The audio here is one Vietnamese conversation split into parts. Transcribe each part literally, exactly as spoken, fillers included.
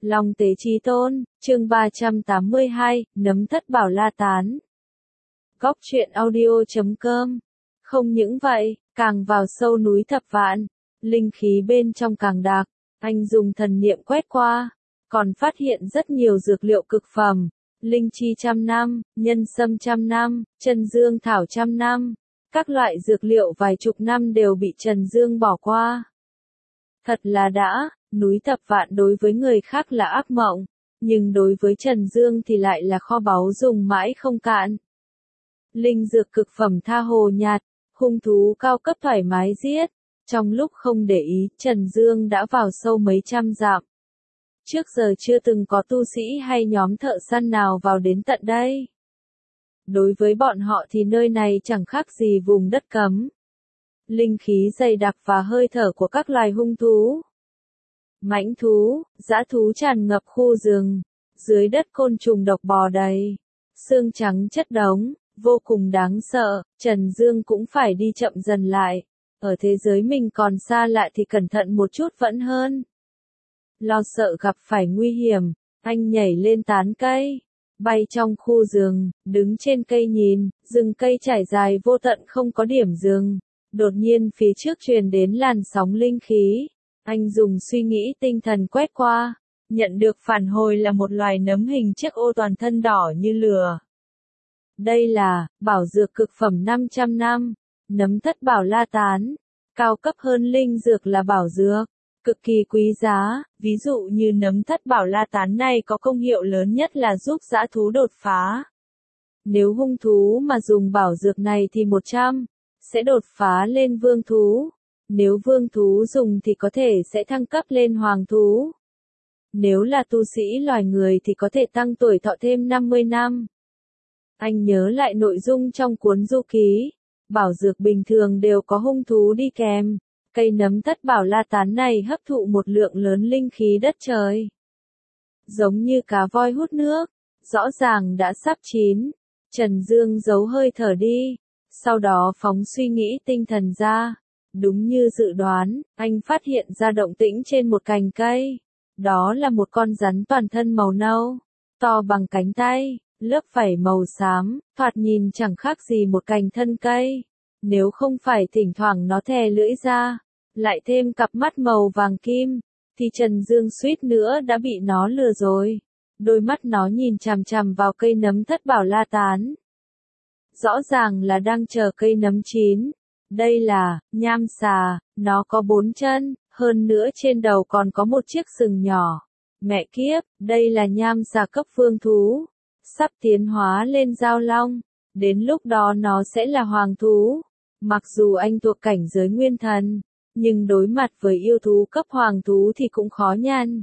Long tế chí tôn, chương ba trăm tám mươi hai, nấm thất bảo la tán. Góc truyện audio chấm com. Không những vậy, càng vào sâu núi thập vạn, linh khí bên trong càng đặc, anh dùng thần niệm quét qua, còn phát hiện rất nhiều dược liệu cực phẩm, linh chi trăm năm, nhân sâm trăm năm, chân dương thảo trăm năm, các loại dược liệu vài chục năm đều bị Trần Dương bỏ qua. Thật là đã, núi thập vạn đối với người khác là ác mộng, nhưng đối với Trần Dương thì lại là kho báu dùng mãi không cạn. Linh dược cực phẩm tha hồ nhạt, hung thú cao cấp thoải mái giết, trong lúc không để ý, Trần Dương đã vào sâu mấy trăm dặm. Trước giờ chưa từng có tu sĩ hay nhóm thợ săn nào vào đến tận đây. Đối với bọn họ thì nơi này chẳng khác gì vùng đất cấm. Linh khí dày đặc và hơi thở của các loài hung thú. Mãnh thú, dã thú tràn ngập khu rừng, dưới đất côn trùng độc bò đầy, xương trắng chất đống, vô cùng đáng sợ, Trần Dương cũng phải đi chậm dần lại, ở thế giới mình còn xa lạ thì cẩn thận một chút vẫn hơn. Lo sợ gặp phải nguy hiểm, anh nhảy lên tán cây, bay trong khu rừng, đứng trên cây nhìn, rừng cây trải dài vô tận không có điểm dừng, đột nhiên phía trước truyền đến làn sóng linh khí. Anh dùng suy nghĩ tinh thần quét qua, nhận được phản hồi là một loài nấm hình chiếc ô toàn thân đỏ như lửa. Đây là, bảo dược cực phẩm năm trăm năm, nấm thất bảo la tán, cao cấp hơn linh dược là bảo dược, cực kỳ quý giá, ví dụ như nấm thất bảo la tán này có công hiệu lớn nhất là giúp dã thú đột phá. Nếu hung thú mà dùng bảo dược này thì một trăm, sẽ đột phá lên vương thú. Nếu vương thú dùng thì có thể sẽ thăng cấp lên hoàng thú. Nếu là tu sĩ loài người thì có thể tăng tuổi thọ thêm năm mươi năm. Anh nhớ lại nội dung trong cuốn du ký. Bảo dược bình thường đều có hung thú đi kèm. Cây nấm thất bảo la tán này hấp thụ một lượng lớn linh khí đất trời. Giống như cá voi hút nước. Rõ ràng đã sắp chín. Trần Dương giấu hơi thở đi. Sau đó phóng suy nghĩ tinh thần ra. Đúng như dự đoán, anh phát hiện ra động tĩnh trên một cành cây. Đó là một con rắn toàn thân màu nâu, to bằng cánh tay, lớp vảy màu xám, thoạt nhìn chẳng khác gì một cành thân cây. Nếu không phải thỉnh thoảng nó thè lưỡi ra, lại thêm cặp mắt màu vàng kim, thì Trần Dương suýt nữa đã bị nó lừa rồi. Đôi mắt nó nhìn chằm chằm vào cây nấm thất bảo la tán. Rõ ràng là đang chờ cây nấm chín. Đây là, nham xà, nó có bốn chân, hơn nữa trên đầu còn có một chiếc sừng nhỏ. Mẹ kiếp, đây là nham xà cấp vương thú. Sắp tiến hóa lên giao long, đến lúc đó nó sẽ là hoàng thú. Mặc dù anh thuộc cảnh giới nguyên thần, nhưng đối mặt với yêu thú cấp hoàng thú thì cũng khó nhằn.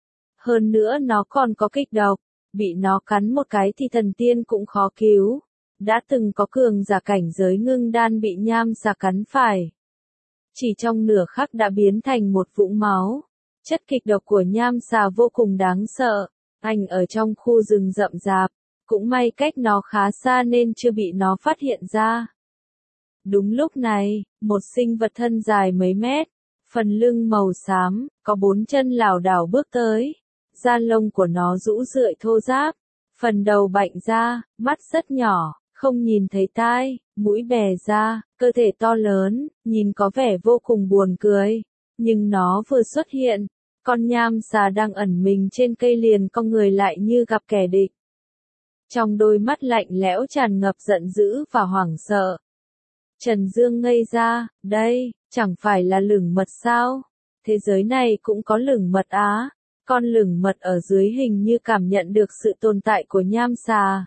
Hơn nữa nó còn có kịch độc, bị nó cắn một cái thì thần tiên cũng khó cứu. Đã từng có cường giả cảnh giới ngưng đan bị nham xà cắn phải. Chỉ trong nửa khắc đã biến thành một vũng máu. Chất kịch độc của nham xà vô cùng đáng sợ. Anh ở trong khu rừng rậm rạp, cũng may cách nó khá xa nên chưa bị nó phát hiện ra. Đúng lúc này, một sinh vật thân dài mấy mét, phần lưng màu xám, có bốn chân lảo đảo bước tới. Da lông của nó rũ rượi thô ráp, phần đầu bạnh ra, mắt rất nhỏ. Không nhìn thấy tai, mũi bè ra, cơ thể to lớn, nhìn có vẻ vô cùng buồn cười. Nhưng nó vừa xuất hiện, con nham xà đang ẩn mình trên cây liền cong người lại như gặp kẻ địch. Trong đôi mắt lạnh lẽo tràn ngập giận dữ và hoảng sợ. Trần Dương ngây ra, đây, chẳng phải là lửng mật sao? Thế giới này cũng có lửng mật á. Con lửng mật ở dưới hình như cảm nhận được sự tồn tại của nham xà.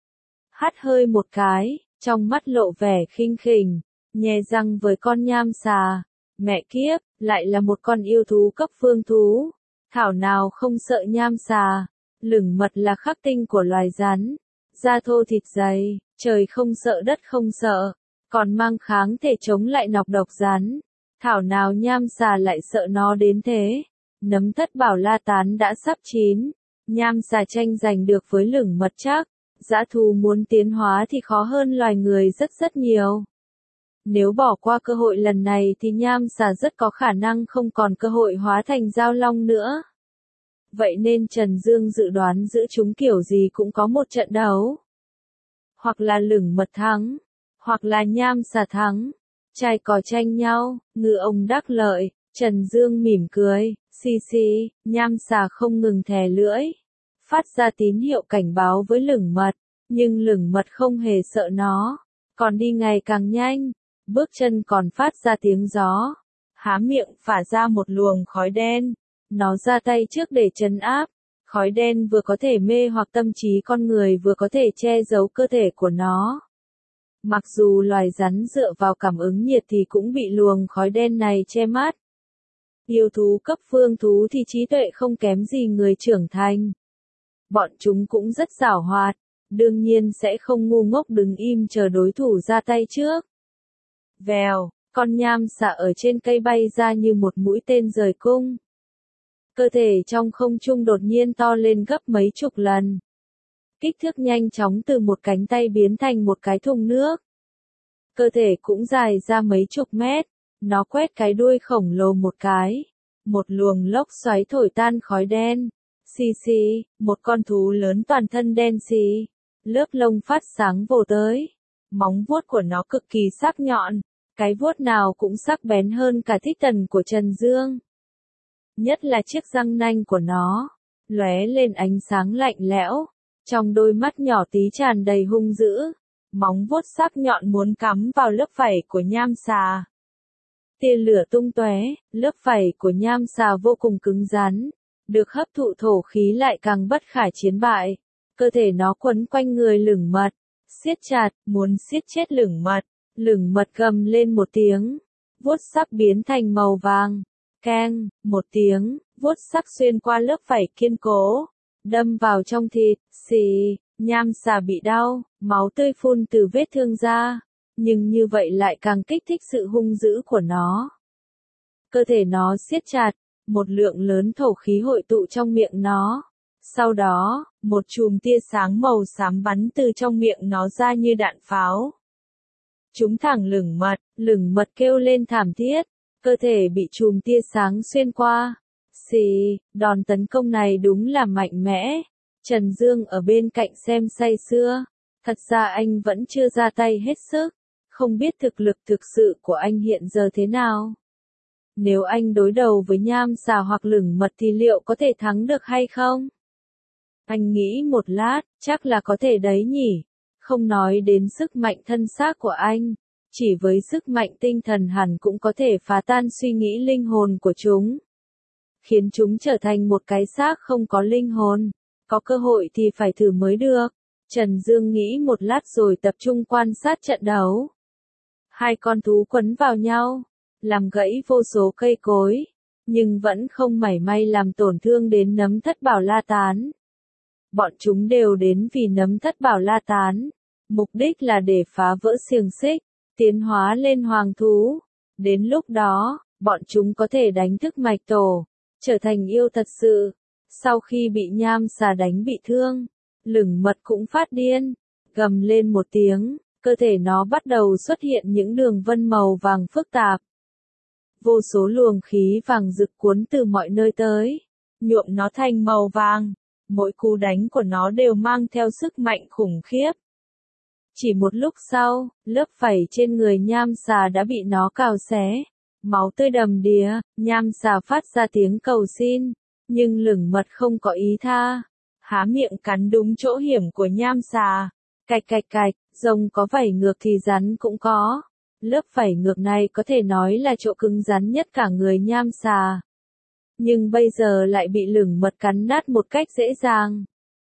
Hắt hơi một cái, trong mắt lộ vẻ khinh khỉnh, nhè răng với con nham xà. Mẹ kiếp, lại là một con yêu thú cấp vương thú. Thảo nào không sợ nham xà. Lửng mật là khắc tinh của loài rắn. Da thô thịt dày, trời không sợ đất không sợ. Còn mang kháng thể chống lại nọc độc rắn. Thảo nào nham xà lại sợ nó đến thế. Nấm thất bảo la tán đã sắp chín. Nham xà tranh giành được với lửng mật chắc. Dã thú muốn tiến hóa thì khó hơn loài người rất rất nhiều. Nếu bỏ qua cơ hội lần này thì nham xà rất có khả năng không còn cơ hội hóa thành giao long nữa. Vậy nên Trần Dương dự đoán giữa chúng kiểu gì cũng có một trận đấu. Hoặc là lửng mật thắng, hoặc là nham xà thắng. Trai cò tranh nhau, ngư ông đắc lợi. Trần Dương mỉm cười, xì xì, nham xà không ngừng thè lưỡi. Phát ra tín hiệu cảnh báo với lửng mật, nhưng lửng mật không hề sợ nó. Còn đi ngày càng nhanh, bước chân còn phát ra tiếng gió. Há miệng phả ra một luồng khói đen. Nó ra tay trước để trấn áp. Khói đen vừa có thể mê hoặc tâm trí con người vừa có thể che giấu cơ thể của nó. Mặc dù loài rắn dựa vào cảm ứng nhiệt thì cũng bị luồng khói đen này che mắt. Yêu thú cấp phương thú thì trí tuệ không kém gì người trưởng thành. Bọn chúng cũng rất giảo hoạt, đương nhiên sẽ không ngu ngốc đứng im chờ đối thủ ra tay trước. Vèo, con nham xà ở trên cây bay ra như một mũi tên rời cung. Cơ thể trong không trung đột nhiên to lên gấp mấy chục lần. Kích thước nhanh chóng từ một cánh tay biến thành một cái thùng nước. Cơ thể cũng dài ra mấy chục mét. Nó quét cái đuôi khổng lồ một cái. Một luồng lốc xoáy thổi tan khói đen. Xì xì, một con thú lớn toàn thân đen xì. Lớp lông phát sáng vồ tới. Móng vuốt của nó cực kỳ sắc nhọn. Cái vuốt nào cũng sắc bén hơn cả thích tần của Trần Dương. Nhất là chiếc răng nanh của nó. Lóe lên ánh sáng lạnh lẽo. Trong đôi mắt nhỏ tí tràn đầy hung dữ. Móng vuốt sắc nhọn muốn cắm vào lớp vảy của nham xà. Tia lửa tung tóe, lớp vảy của nham xà vô cùng cứng rắn. Được hấp thụ thổ khí lại càng bất khả chiến bại. Cơ thể nó quấn quanh người lửng mật. Siết chặt, muốn siết chết lửng mật. Lửng mật gầm lên một tiếng. Vuốt sắc biến thành màu vàng. Keng, một tiếng, vuốt sắc xuyên qua lớp vảy kiên cố. Đâm vào trong thịt, xì, nham xà bị đau, máu tươi phun từ vết thương ra. Nhưng như vậy lại càng kích thích sự hung dữ của nó. Cơ thể nó siết chặt, một lượng lớn thổ khí hội tụ trong miệng nó. Sau đó, một chùm tia sáng màu xám bắn từ trong miệng nó ra như đạn pháo. Chúng thẳng lửng mật, lửng mật kêu lên thảm thiết, cơ thể bị chùm tia sáng xuyên qua. Xì, đòn tấn công này đúng là mạnh mẽ. Trần Dương ở bên cạnh xem say sưa. Thật ra anh vẫn chưa ra tay hết sức. Không biết thực lực thực sự của anh hiện giờ thế nào. Nếu anh đối đầu với nham xà hoặc lửng mật thì liệu có thể thắng được hay không? Anh nghĩ một lát, chắc là có thể đấy nhỉ. Không nói đến sức mạnh thân xác của anh. Chỉ với sức mạnh tinh thần hẳn cũng có thể phá tan suy nghĩ linh hồn của chúng. Khiến chúng trở thành một cái xác không có linh hồn. Có cơ hội thì phải thử mới được. Trần Dương nghĩ một lát rồi tập trung quan sát trận đấu. Hai con thú quấn vào nhau, làm gãy vô số cây cối, nhưng vẫn không mảy may làm tổn thương đến nấm thất bảo la tán. Bọn chúng đều đến vì nấm thất bảo la tán. Mục đích là để phá vỡ xiềng xích, tiến hóa lên hoàng thú. Đến lúc đó, bọn chúng có thể đánh thức mạch tổ, trở thành yêu thật sự. Sau khi bị nham xà đánh bị thương, lửng mật cũng phát điên, gầm lên một tiếng, cơ thể nó bắt đầu xuất hiện những đường vân màu vàng phức tạp. Vô số luồng khí vàng rực cuốn từ mọi nơi tới, nhuộm nó thành màu vàng. Mỗi cú đánh của nó đều mang theo sức mạnh khủng khiếp. Chỉ một lúc sau, lớp vảy trên người nham xà đã bị nó cào xé. Máu tươi đầm đìa, nham xà phát ra tiếng cầu xin. Nhưng lửng mật không có ý tha. Há miệng cắn đúng chỗ hiểm của nham xà. Cạch cạch cạch, rồng có vảy ngược thì rắn cũng có. Lớp vảy ngược này có thể nói là chỗ cứng rắn nhất cả người nham xà. Nhưng bây giờ lại bị lửng mật cắn nát một cách dễ dàng.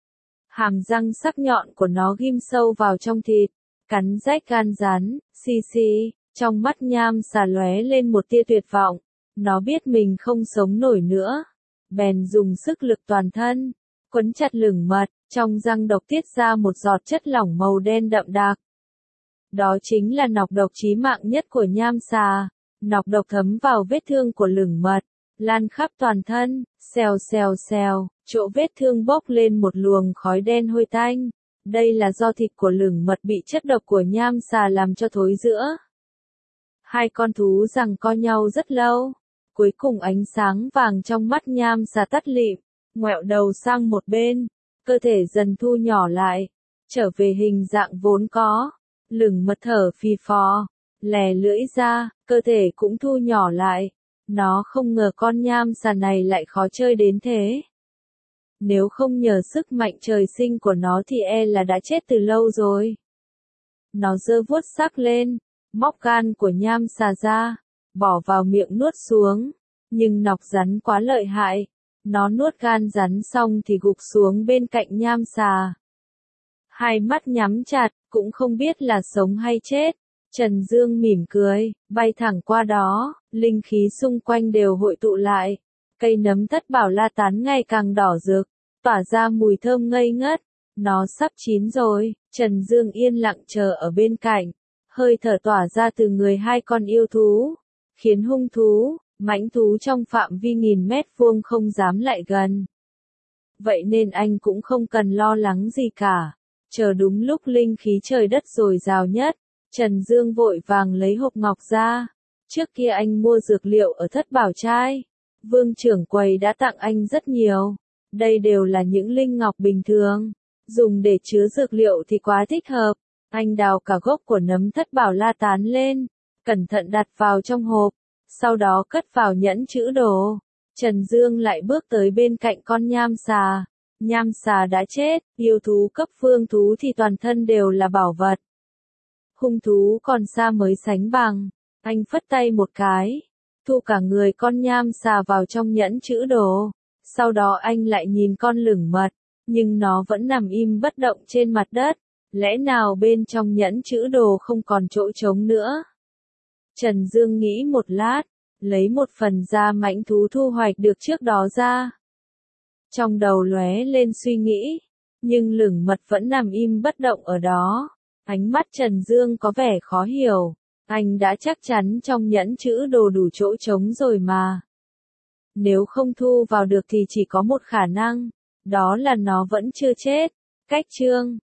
Hàm răng sắc nhọn của nó ghim sâu vào trong thịt, cắn rách gan rắn, xì xì, trong mắt nham xà lóe lên một tia tuyệt vọng. Nó biết mình không sống nổi nữa. Bèn dùng sức lực toàn thân, quấn chặt lửng mật, trong răng độc tiết ra một giọt chất lỏng màu đen đậm đặc. Đó chính là nọc độc chí mạng nhất của nham xà. Nọc độc thấm vào vết thương của lửng mật, lan khắp toàn thân, xèo xèo xèo, chỗ vết thương bốc lên một luồng khói đen hôi tanh. Đây là do thịt của lửng mật bị chất độc của nham xà làm cho thối rữa. Hai con thú giằng co nhau rất lâu. Cuối cùng ánh sáng vàng trong mắt nham xà tắt lịm, ngoẹo đầu sang một bên, cơ thể dần thu nhỏ lại, trở về hình dạng vốn có, lửng mật thở phì phò, lè lưỡi ra, cơ thể cũng thu nhỏ lại. Nó không ngờ con nham xà này lại khó chơi đến thế. Nếu không nhờ sức mạnh trời sinh của nó thì e là đã chết từ lâu rồi. Nó giơ vuốt sắc lên, móc gan của nham xà ra, bỏ vào miệng nuốt xuống, nhưng nọc rắn quá lợi hại. Nó nuốt gan rắn xong thì gục xuống bên cạnh nham xà. Hai mắt nhắm chặt, cũng không biết là sống hay chết. Trần Dương mỉm cười, bay thẳng qua đó, linh khí xung quanh đều hội tụ lại. Cây nấm thất bảo la tán ngày càng đỏ rực, tỏa ra mùi thơm ngây ngất. Nó sắp chín rồi, Trần Dương yên lặng chờ ở bên cạnh. Hơi thở tỏa ra từ người hai con yêu thú, khiến hung thú, mãnh thú trong phạm vi nghìn mét vuông không dám lại gần. Vậy nên anh cũng không cần lo lắng gì cả. Chờ đúng lúc linh khí trời đất dồi dào nhất, Trần Dương vội vàng lấy hộp ngọc ra. Trước kia anh mua dược liệu ở Thất Bảo Trai. Vương trưởng quầy đã tặng anh rất nhiều. Đây đều là những linh ngọc bình thường. Dùng để chứa dược liệu thì quá thích hợp. Anh đào cả gốc của nấm Thất Bảo La Tán lên, cẩn thận đặt vào trong hộp, sau đó cất vào nhẫn trữ đồ. Trần Dương lại bước tới bên cạnh con nham xà. Nham xà đã chết, yêu thú cấp phương thú thì toàn thân đều là bảo vật. Hung thú còn xa mới sánh bằng. Anh phất tay một cái, thu cả người con nham xà vào trong nhẫn trữ đồ. Sau đó anh lại nhìn con lửng mật, nhưng nó vẫn nằm im bất động trên mặt đất. Lẽ nào bên trong nhẫn trữ đồ không còn chỗ trống nữa? Trần Dương nghĩ một lát, lấy một phần da mãnh thú thu hoạch được trước đó ra. Trong đầu lóe lên suy nghĩ, nhưng lửng mật vẫn nằm im bất động ở đó. Ánh mắt Trần Dương có vẻ khó hiểu, anh đã chắc chắn trong nhẫn trữ đồ đủ chỗ trống rồi mà. Nếu không thu vào được thì chỉ có một khả năng, đó là nó vẫn chưa chết. Cách chương